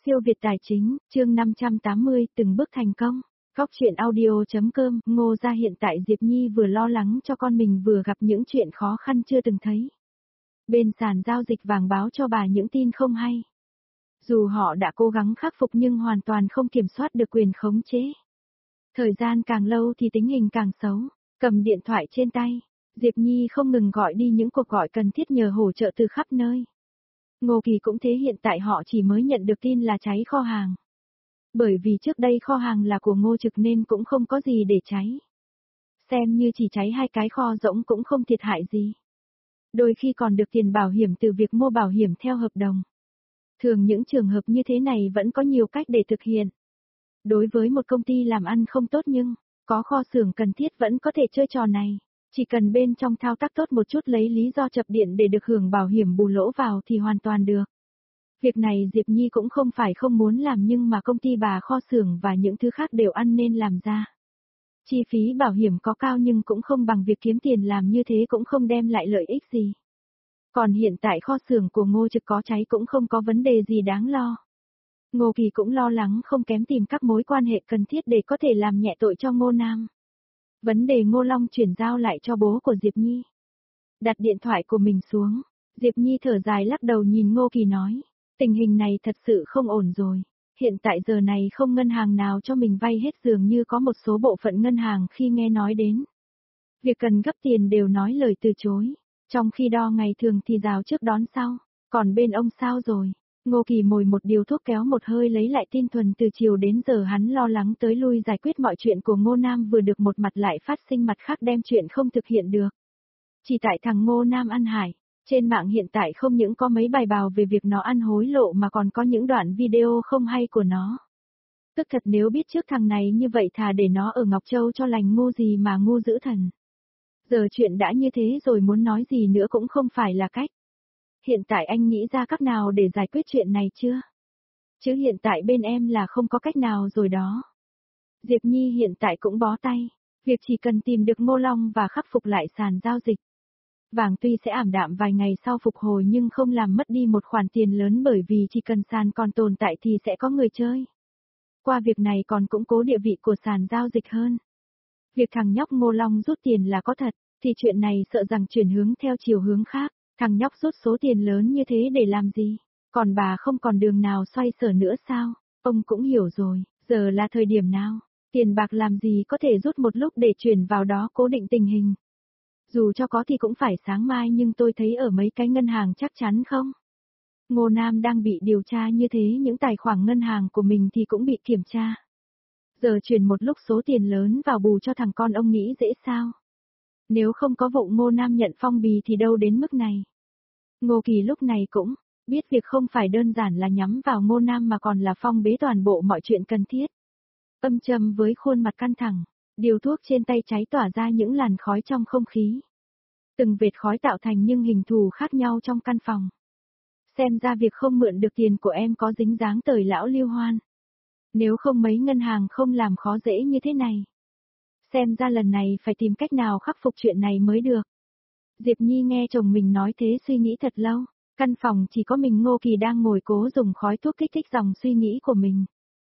Siêu Việt Tài Chính, chương 580, từng bước thành công. Góc truyện audio.com, Ngô gia hiện tại Diệp Nhi vừa lo lắng cho con mình vừa gặp những chuyện khó khăn chưa từng thấy. Bên sàn giao dịch vàng báo cho bà những tin không hay. Dù họ đã cố gắng khắc phục nhưng hoàn toàn không kiểm soát được quyền khống chế. Thời gian càng lâu thì tình hình càng xấu, cầm điện thoại trên tay, Diệp Nhi không ngừng gọi đi những cuộc gọi cần thiết nhờ hỗ trợ từ khắp nơi. Ngô Kỳ cũng thế, hiện tại họ chỉ mới nhận được tin là cháy kho hàng. Bởi vì trước đây kho hàng là của Ngô Trực nên cũng không có gì để cháy. Xem như chỉ cháy 2 cái kho rỗng cũng không thiệt hại gì. Đôi khi còn được tiền bảo hiểm từ việc mua bảo hiểm theo hợp đồng. Thường những trường hợp như thế này vẫn có nhiều cách để thực hiện. Đối với một công ty làm ăn không tốt nhưng có kho xưởng cần thiết vẫn có thể chơi trò này. Chỉ cần bên trong thao tác tốt một chút, lấy lý do chập điện để được hưởng bảo hiểm bù lỗ vào thì hoàn toàn được. Việc này Diệp Nhi cũng không phải không muốn làm nhưng mà công ty bà kho xưởng và những thứ khác đều ăn nên làm ra. Chi phí bảo hiểm có cao nhưng cũng không bằng việc kiếm tiền, làm như thế cũng không đem lại lợi ích gì. Còn hiện tại kho xưởng của Ngô Trực có cháy cũng không có vấn đề gì đáng lo. Ngô Kỳ cũng lo lắng không kém tìm các mối quan hệ cần thiết để có thể làm nhẹ tội cho Ngô Nam. Vấn đề Ngô Long chuyển giao lại cho bố của Diệp Nhi. Đặt điện thoại của mình xuống, Diệp Nhi thở dài lắc đầu nhìn Ngô Kỳ nói, tình hình này thật sự không ổn rồi. Hiện tại giờ này không ngân hàng nào cho mình vay hết, dường như có một số bộ phận ngân hàng khi nghe nói đến việc cần gấp tiền đều nói lời từ chối. Trong khi đo ngày thường thì rào trước đón sau, còn bên ông sao rồi? Ngô Kỳ mồi một điều thuốc kéo một hơi lấy lại tinh thần, từ chiều đến giờ hắn lo lắng tới lui giải quyết mọi chuyện của Ngô Nam, vừa được một mặt lại phát sinh mặt khác đem chuyện không thực hiện được. Chỉ tại thằng Ngô Nam ăn hại, trên mạng hiện tại không những có mấy bài bào về việc nó ăn hối lộ mà còn có những đoạn video không hay của nó. Tức thật, nếu biết trước thằng này như vậy thà để nó ở Ngọc Châu cho lành, ngu gì mà ngu dữ thần. Giờ chuyện đã như thế rồi, muốn nói gì nữa cũng không phải là cách. Hiện tại anh nghĩ ra cách nào để giải quyết chuyện này chưa? Chứ hiện tại bên em là không có cách nào rồi đó. Diệp Nhi hiện tại cũng bó tay. Việc chỉ cần tìm được Ngô Long và khắc phục lại sàn giao dịch vàng tuy sẽ ảm đạm vài ngày sau phục hồi nhưng không làm mất đi một khoản tiền lớn, bởi vì chỉ cần sàn còn tồn tại thì sẽ có người chơi. Qua việc này còn củng cố địa vị của sàn giao dịch hơn. Việc thằng nhóc Ngô Long rút tiền là có thật, thì chuyện này sợ rằng chuyển hướng theo chiều hướng khác. Thằng nhóc rút số tiền lớn như thế để làm gì? Còn bà không còn đường nào xoay sở nữa sao? Ông cũng hiểu rồi, giờ là thời điểm nào? Tiền bạc làm gì có thể rút một lúc để chuyển vào đó cố định tình hình. Dù cho có thì cũng phải sáng mai, nhưng tôi thấy ở mấy cái ngân hàng chắc chắn không. Ngô Nam đang bị điều tra như thế, những tài khoản ngân hàng của mình thì cũng bị kiểm tra. Giờ chuyển một lúc số tiền lớn vào bù cho thằng con ông nghĩ dễ sao? Nếu không có vụ Ngô Nam nhận phong bì thì đâu đến mức này. Ngô Kỳ lúc này cũng biết việc không phải đơn giản là nhắm vào Ngô Nam mà còn là phong bế toàn bộ mọi chuyện cần thiết. Âm trầm với khuôn mặt căng thẳng, điều thuốc trên tay cháy tỏa ra những làn khói trong không khí. Từng vệt khói tạo thành những hình thù khác nhau trong căn phòng. Xem ra việc không mượn được tiền của em có dính dáng tới lão Lưu Hoan. Nếu không mấy ngân hàng không làm khó dễ như thế này. Xem ra lần này phải tìm cách nào khắc phục chuyện này mới được. Diệp Nhi nghe chồng mình nói thế suy nghĩ thật lâu. Căn phòng chỉ có mình Ngô Kỳ đang ngồi cố dùng khói thuốc kích thích dòng suy nghĩ của mình.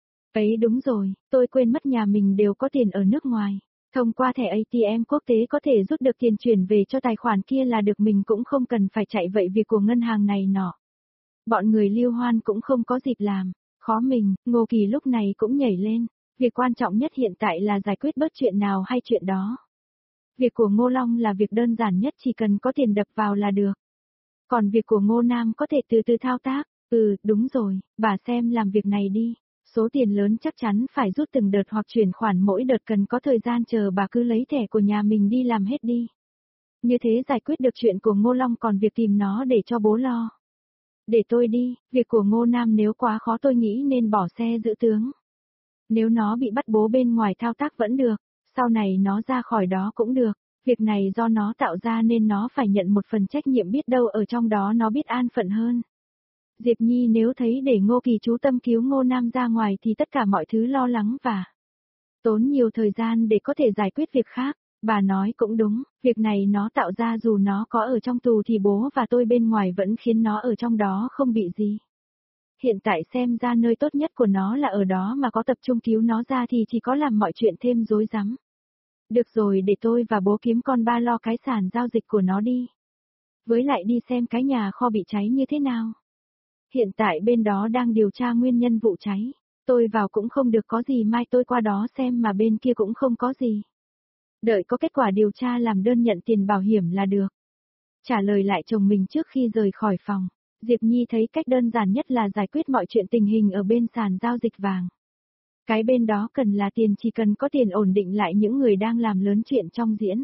Ấy đúng rồi, tôi quên mất nhà mình đều có tiền ở nước ngoài. Thông qua thẻ ATM quốc tế có thể rút được tiền chuyển về cho tài khoản kia là được, mình cũng không cần phải chạy vậy việc của ngân hàng này nọ. Bọn người Lưu Hoan cũng không có dịp làm, khó mình. Ngô Kỳ lúc này cũng nhảy lên. Việc quan trọng nhất hiện tại là giải quyết bớt chuyện nào hay chuyện đó. Việc của Ngô Long là việc đơn giản nhất, chỉ cần có tiền đập vào là được. Còn việc của Ngô Nam có thể từ từ thao tác. Đúng rồi, bà xem làm việc này đi. Số tiền lớn chắc chắn phải rút từng đợt hoặc chuyển khoản mỗi đợt, cần có thời gian chờ bà cứ lấy thẻ của nhà mình đi làm hết đi. Như thế giải quyết được chuyện của Ngô Long, còn việc tìm nó để cho bố lo. Để tôi đi, việc của Ngô Nam nếu quá khó tôi nghĩ nên bỏ xe giữ tướng. Nếu nó bị bắt bố bên ngoài thao tác vẫn được, sau này nó ra khỏi đó cũng được. Việc này do nó tạo ra nên nó phải nhận một phần trách nhiệm, biết đâu ở trong đó nó biết an phận hơn. Diệp Nhi nếu thấy để Ngô Kỳ chú tâm cứu Ngô Nam ra ngoài thì tất cả mọi thứ lo lắng và tốn nhiều thời gian để có thể giải quyết việc khác. Bà nói cũng đúng, việc này nó tạo ra dù nó có ở trong tù thì bố và tôi bên ngoài vẫn khiến nó ở trong đó không bị gì. Hiện tại xem ra nơi tốt nhất của nó là ở đó mà có tập trung cứu nó ra thì chỉ có làm mọi chuyện thêm rối rắm. Được rồi, để tôi và bố kiếm con ba lo cái sàn giao dịch của nó đi. Với lại đi xem cái nhà kho bị cháy như thế nào. Hiện tại bên đó đang điều tra nguyên nhân vụ cháy. Tôi vào cũng không được có gì, mai tôi qua đó xem, mà bên kia cũng không có gì. Đợi có kết quả điều tra làm đơn nhận tiền bảo hiểm là được. Trả lời lại chồng mình trước khi rời khỏi phòng, Diệp Nhi thấy cách đơn giản nhất là giải quyết mọi chuyện tình hình ở bên sàn giao dịch vàng. Cái bên đó cần là tiền, chỉ cần có tiền ổn định lại những người đang làm lớn chuyện trong diễn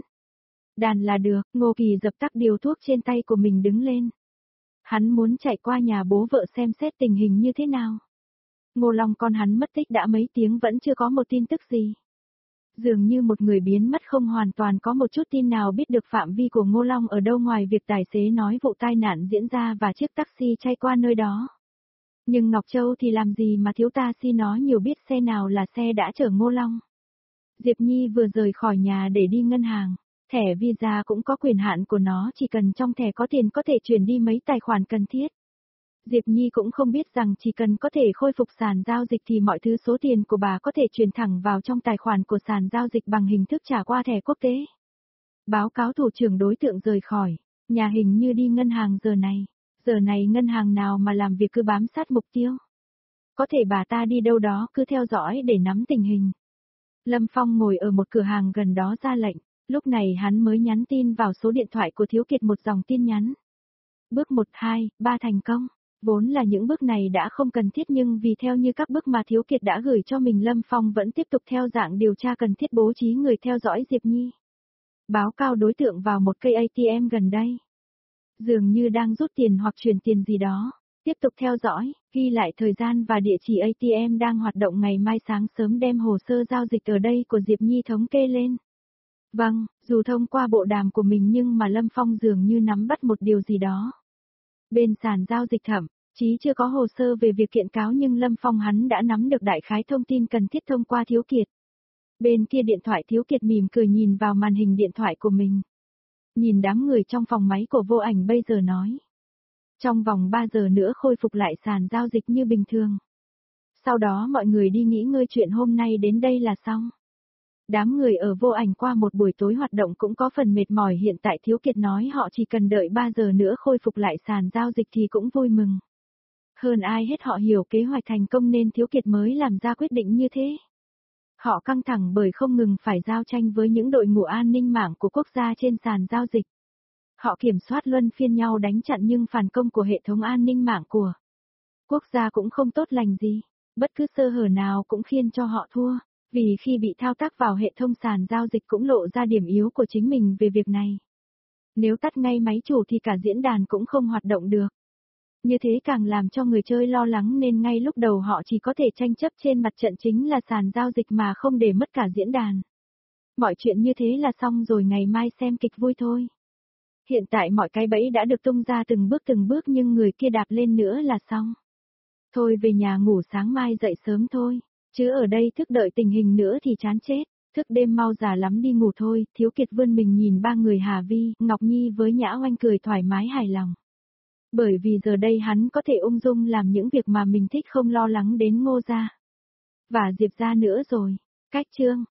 đàn là được. Ngô Kỳ dập tắt điều thuốc trên tay của mình đứng lên. Hắn muốn chạy qua nhà bố vợ xem xét tình hình như thế nào. Ngô Long con hắn mất tích đã mấy tiếng vẫn chưa có một tin tức gì. Dường như một người biến mất, không hoàn toàn có một chút tin nào biết được phạm vi của Ngô Long ở đâu ngoài việc tài xế nói vụ tai nạn diễn ra và chiếc taxi chạy qua nơi đó. Nhưng Ngọc Châu thì làm gì mà thiếu taxi, nó nhiều biết xe nào là xe đã chở Ngô Long. Diệp Nhi vừa rời khỏi nhà để đi ngân hàng. Thẻ Visa cũng có quyền hạn của nó, chỉ cần trong thẻ có tiền có thể chuyển đi mấy tài khoản cần thiết. Diệp Nhi cũng không biết rằng chỉ cần có thể khôi phục sàn giao dịch thì mọi thứ số tiền của bà có thể chuyển thẳng vào trong tài khoản của sàn giao dịch bằng hình thức trả qua thẻ quốc tế. Báo cáo thủ trưởng, đối tượng rời khỏi nhà hình như đi ngân hàng giờ này. Giờ này ngân hàng nào mà làm việc cứ bám sát mục tiêu. Có thể bà ta đi đâu đó, cứ theo dõi để nắm tình hình. Lâm Phong ngồi ở một cửa hàng gần đó ra lệnh. Lúc này hắn mới nhắn tin vào số điện thoại của Thiếu Kiệt một dòng tin nhắn. Bước 1, 2, 3 thành công. Vốn là những bước này đã không cần thiết, nhưng vì theo như các bước mà Thiếu Kiệt đã gửi cho mình, Lâm Phong vẫn tiếp tục theo dạng điều tra cần thiết bố trí người theo dõi Diệp Nhi. Báo cao đối tượng vào một cây ATM gần đây. Dường như đang rút tiền hoặc chuyển tiền gì đó. Tiếp tục theo dõi, ghi lại thời gian và địa chỉ ATM đang hoạt động, ngày mai sáng sớm đem hồ sơ giao dịch ở đây của Diệp Nhi thống kê lên. Vâng, dù thông qua bộ đàm của mình nhưng mà Lâm Phong dường như nắm bắt một điều gì đó. Bên sàn giao dịch thậm chí chưa có hồ sơ về việc kiện cáo, nhưng Lâm Phong hắn đã nắm được đại khái thông tin cần thiết thông qua Thiếu Kiệt. Bên kia điện thoại, Thiếu Kiệt mỉm cười nhìn vào màn hình điện thoại của mình. Nhìn đám người trong phòng máy của Vô Ảnh bây giờ nói. Trong vòng 3 giờ nữa khôi phục lại sàn giao dịch như bình thường. Sau đó mọi người đi nghỉ ngơi, chuyện hôm nay đến đây là xong. Đám người ở Vô Ảnh qua một buổi tối hoạt động cũng có phần mệt mỏi, hiện tại Thiếu Kiệt nói họ chỉ cần đợi 3 giờ nữa khôi phục lại sàn giao dịch thì cũng vui mừng. Hơn ai hết họ hiểu kế hoạch thành công nên Thiếu Kiệt mới làm ra quyết định như thế. Họ căng thẳng bởi không ngừng phải giao tranh với những đội ngũ an ninh mạng của quốc gia trên sàn giao dịch. Họ kiểm soát luân phiên nhau đánh chặn, nhưng phản công của hệ thống an ninh mạng của quốc gia cũng không tốt lành gì. Bất cứ sơ hở nào cũng khiến cho họ thua. Vì khi bị thao tác vào hệ thống sàn giao dịch cũng lộ ra điểm yếu của chính mình về việc này. Nếu tắt ngay máy chủ thì cả diễn đàn cũng không hoạt động được. Như thế càng làm cho người chơi lo lắng, nên ngay lúc đầu họ chỉ có thể tranh chấp trên mặt trận chính là sàn giao dịch mà không để mất cả diễn đàn. Mọi chuyện như thế là xong rồi, ngày mai xem kịch vui thôi. Hiện tại mọi cái bẫy đã được tung ra từng bước nhưng người kia đạp lên nữa là xong. Thôi về nhà ngủ, sáng mai dậy sớm thôi. Chứ ở đây thức đợi tình hình nữa thì chán chết. Thức đêm mau già lắm, đi ngủ thôi. Thiếu Kiệt vươn mình nhìn ba người Hà Vi, Ngọc Nhi với Nhã Oanh cười thoải mái hài lòng. Bởi vì giờ đây hắn có thể ung dung làm những việc mà mình thích, không lo lắng đến Ngô gia và Diệp gia nữa rồi. Cách chương